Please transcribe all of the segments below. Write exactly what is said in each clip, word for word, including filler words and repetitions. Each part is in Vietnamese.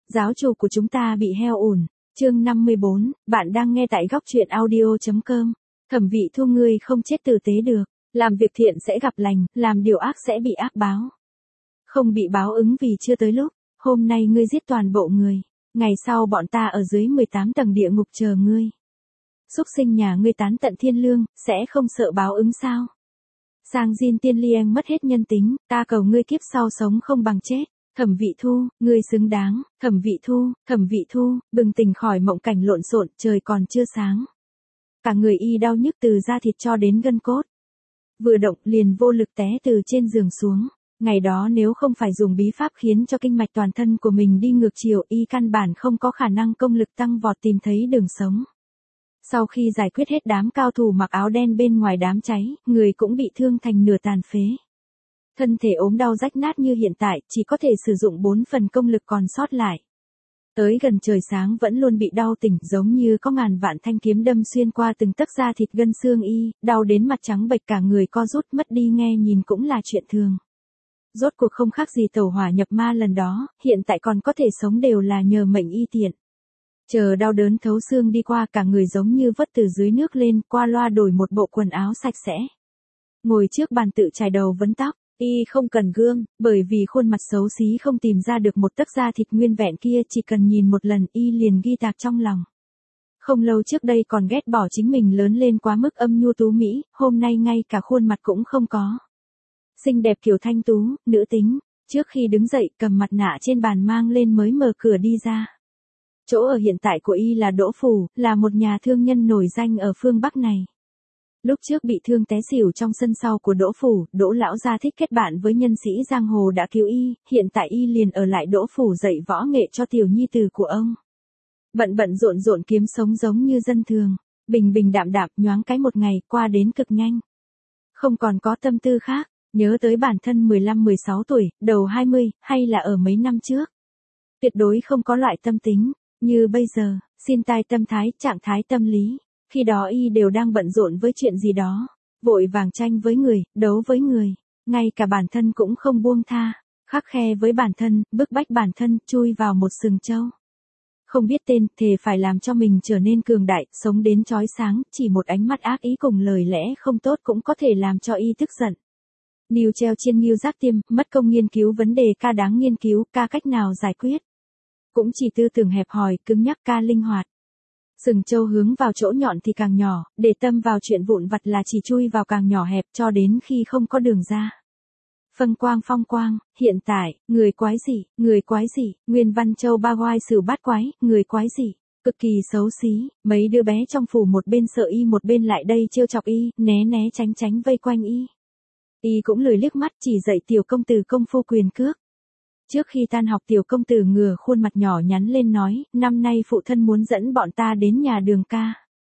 Giáo chủ của chúng ta bị heo ủn. Chương năm mươi bốn, bạn đang nghe tại góc truyện audio chấm com. Thẩm Vị Thu, ngươi không chết tử tế được, làm việc thiện sẽ gặp lành, làm điều ác sẽ bị ác báo. Không bị báo ứng vì chưa tới lúc, hôm nay ngươi giết toàn bộ người, ngày sau bọn ta ở dưới mười tám tầng địa ngục chờ ngươi. Súc sinh nhà ngươi tán tận thiên lương, sẽ không sợ báo ứng sao? Sang Jin Tiên Liang mất hết nhân tính, ta cầu ngươi kiếp sau sống không bằng chết. Thẩm Vị Thu, ngươi xứng đáng. Thẩm Vị Thu, Thẩm Vị Thu, bừng tỉnh khỏi mộng cảnh lộn xộn, trời còn chưa sáng. Cả người y đau nhức từ da thịt cho đến gân cốt. Vừa động liền vô lực té từ trên giường xuống. Ngày đó nếu không phải dùng bí pháp khiến cho kinh mạch toàn thân của mình đi ngược chiều, y căn bản không có khả năng công lực tăng vọt tìm thấy đường sống. Sau khi giải quyết hết đám cao thủ mặc áo đen bên ngoài đám cháy, người cũng bị thương thành nửa tàn phế. Thân thể ốm đau rách nát như hiện tại, chỉ có thể sử dụng bốn phần công lực còn sót lại. Tới gần trời sáng vẫn luôn bị đau tỉnh, giống như có ngàn vạn thanh kiếm đâm xuyên qua từng tấc da thịt gân xương y, đau đến mặt trắng bệch cả người co rút, mất đi nghe nhìn cũng là chuyện thường. Rốt cuộc không khác gì tẩu hỏa nhập ma lần đó, hiện tại còn có thể sống đều là nhờ mệnh y tiện. Chờ đau đớn thấu xương đi qua, cả người giống như vớt từ dưới nước lên, qua loa đổi một bộ quần áo sạch sẽ. Ngồi trước bàn tự chải đầu vấn tóc, y không cần gương, bởi vì khuôn mặt xấu xí không tìm ra được một tấc da thịt nguyên vẹn kia, chỉ cần nhìn một lần y liền ghi tạc trong lòng. Không lâu trước đây còn ghét bỏ chính mình lớn lên quá mức âm nhu tú mỹ, hôm nay ngay cả khuôn mặt cũng không có. Xinh đẹp kiểu thanh tú, nữ tính, trước khi đứng dậy cầm mặt nạ trên bàn mang lên mới mở cửa đi ra. Chỗ ở hiện tại của y là Đỗ Phủ, là một nhà thương nhân nổi danh ở phương Bắc này. Lúc trước bị thương té xỉu trong sân sau của Đỗ Phủ, Đỗ lão gia thích kết bạn với nhân sĩ giang hồ đã cứu y, hiện tại y liền ở lại Đỗ Phủ dạy võ nghệ cho tiểu nhi tử của ông. Bận bận rộn rộn kiếm sống giống như dân thường, bình bình đạm đạm, nhoáng cái một ngày qua đến cực nhanh. Không còn có tâm tư khác, nhớ tới bản thân mười lăm mười sáu tuổi, đầu hai mươi, hay là ở mấy năm trước. Tuyệt đối không có loại tâm tính như bây giờ, xin tai tâm thái, trạng thái tâm lý. Khi đó y đều đang bận rộn với chuyện gì đó, vội vàng tranh với người, đấu với người, ngay cả bản thân cũng không buông tha, khắc khe với bản thân, bức bách bản thân, chui vào một sừng trâu. Không biết tên, thề phải làm cho mình trở nên cường đại, sống đến chói sáng, chỉ một ánh mắt ác ý cùng lời lẽ không tốt cũng có thể làm cho y tức giận. Níu treo chiên nghiêu giác tiêm, mất công nghiên cứu vấn đề ca đáng nghiên cứu, ca cách nào giải quyết. Cũng chỉ tư tưởng hẹp hòi, cứng nhắc ca linh hoạt. Sừng trâu hướng vào chỗ nhọn thì càng nhỏ, để tâm vào chuyện vụn vặt là chỉ chui vào càng nhỏ hẹp cho đến khi không có đường ra. Phân quang phong quang, hiện tại, người quái gì, người quái gì, Nguyên Văn Châu ba goai sử bát quái, người quái gì, cực kỳ xấu xí, mấy đứa bé trong phủ một bên sợ y một bên lại đây trêu chọc y, né né tránh tránh vây quanh y. Y cũng lười liếc mắt, chỉ dạy tiểu công tử công phu quyền cước. Trước khi tan học tiểu công tử ngửa khuôn mặt nhỏ nhắn lên nói, năm nay phụ thân muốn dẫn bọn ta đến nhà Đường ca.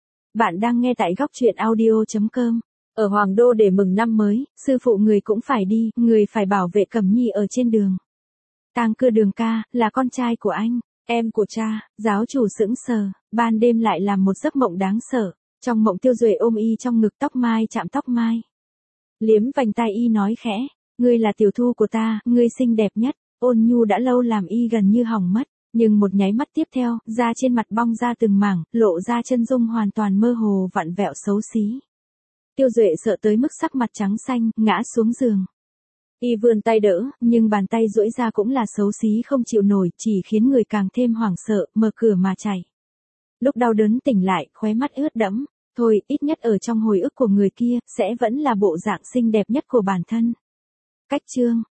Bạn đang nghe tại góc truyện audio chấm com. Ở Hoàng Đô để mừng năm mới, sư phụ người cũng phải đi, người phải bảo vệ Cẩm Nhi ở trên đường. Tang Cưa Đường ca, là con trai của anh, em của cha. Giáo chủ sững sờ, ban đêm lại làm một giấc mộng đáng sợ. Trong mộng Tiêu Duệ ôm y trong ngực, tóc mai chạm tóc mai. Liếm vành tai y nói khẽ, ngươi là tiểu thu của ta, ngươi xinh đẹp nhất. Ôn nhu đã lâu làm y gần như hỏng mất, nhưng một nháy mắt tiếp theo, da trên mặt bong ra từng mảng, lộ ra chân dung hoàn toàn mơ hồ vặn vẹo xấu xí. Tiêu Duệ sợ tới mức sắc mặt trắng xanh, ngã xuống giường. Y vươn tay đỡ, nhưng bàn tay duỗi ra cũng là xấu xí không chịu nổi, chỉ khiến người càng thêm hoảng sợ, mở cửa mà chạy. Lúc đau đớn tỉnh lại, khóe mắt ướt đẫm, thôi, ít nhất ở trong hồi ức của người kia, sẽ vẫn là bộ dạng xinh đẹp nhất của bản thân. Cách chương